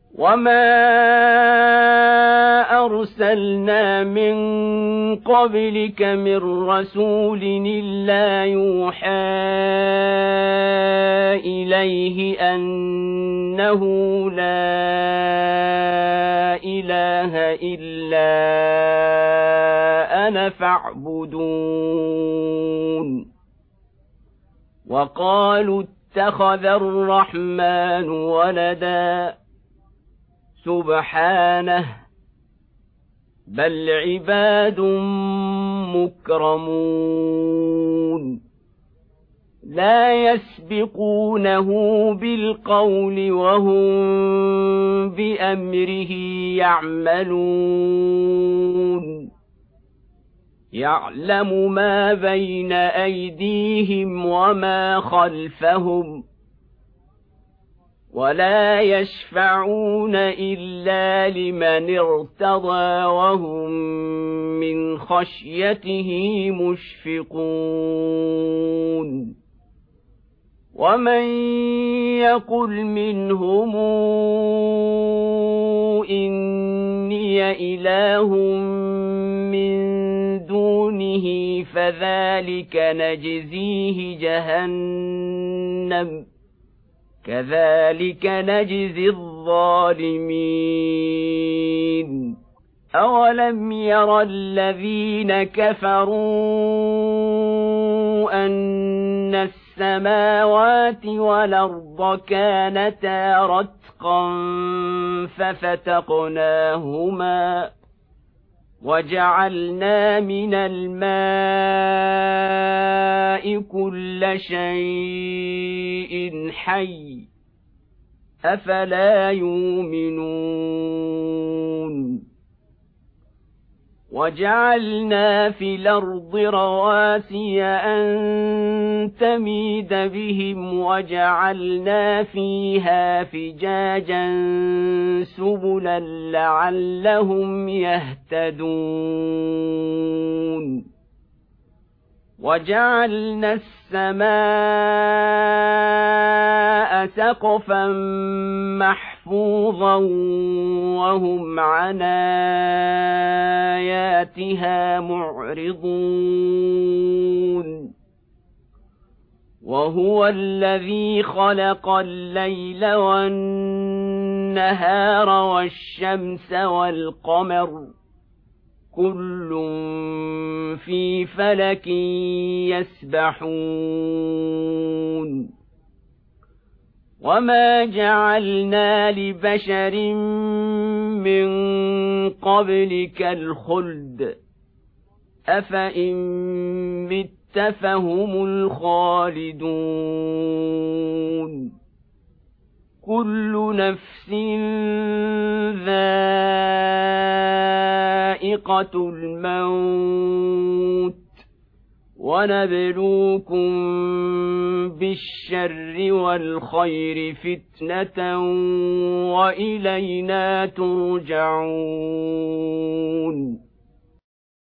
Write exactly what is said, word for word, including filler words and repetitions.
وما أرسلنا من قبلك من رسول إلا يوحى إليه أنه لا إله إلا أنا فاعبدون وقالوا اتخذ الرحمن ولدا سبحانه بل عباد مكرمون لا يسبقونه بالقول وهم بأمره يعملون يعلم ما بين أيديهم وما خلفهم ولا يشفعون إلا لمن ارتضى وهم من خشيته مشفقون ومن يقل منهم إني إله من دونه فذلك نجزيه جهنم كذلك نجزي الظالمين أولم ير الذين كفروا أن السماوات والأرض كانتا رتقا ففتقناهما وجعلنا من الماء كل شيء حي أفلا يؤمنون وجعلنا في الأرض رواسي أن تميد بهم وجعلنا فيها فجاجا سبلا لعلهم يهتدون وجعلنا السماء سقفا محفوظا وهم عن آياتها معرضون وهو الذي خلق الليل والنهار والشمس والقمر كل في فلك يسبحون وما جعلنا لبشر من قبلك الخلد أفإن مت فهم الخالدون كل نفس ذائقة الموت ونبلوكم بالشر والخير فتنة وإلينا ترجعون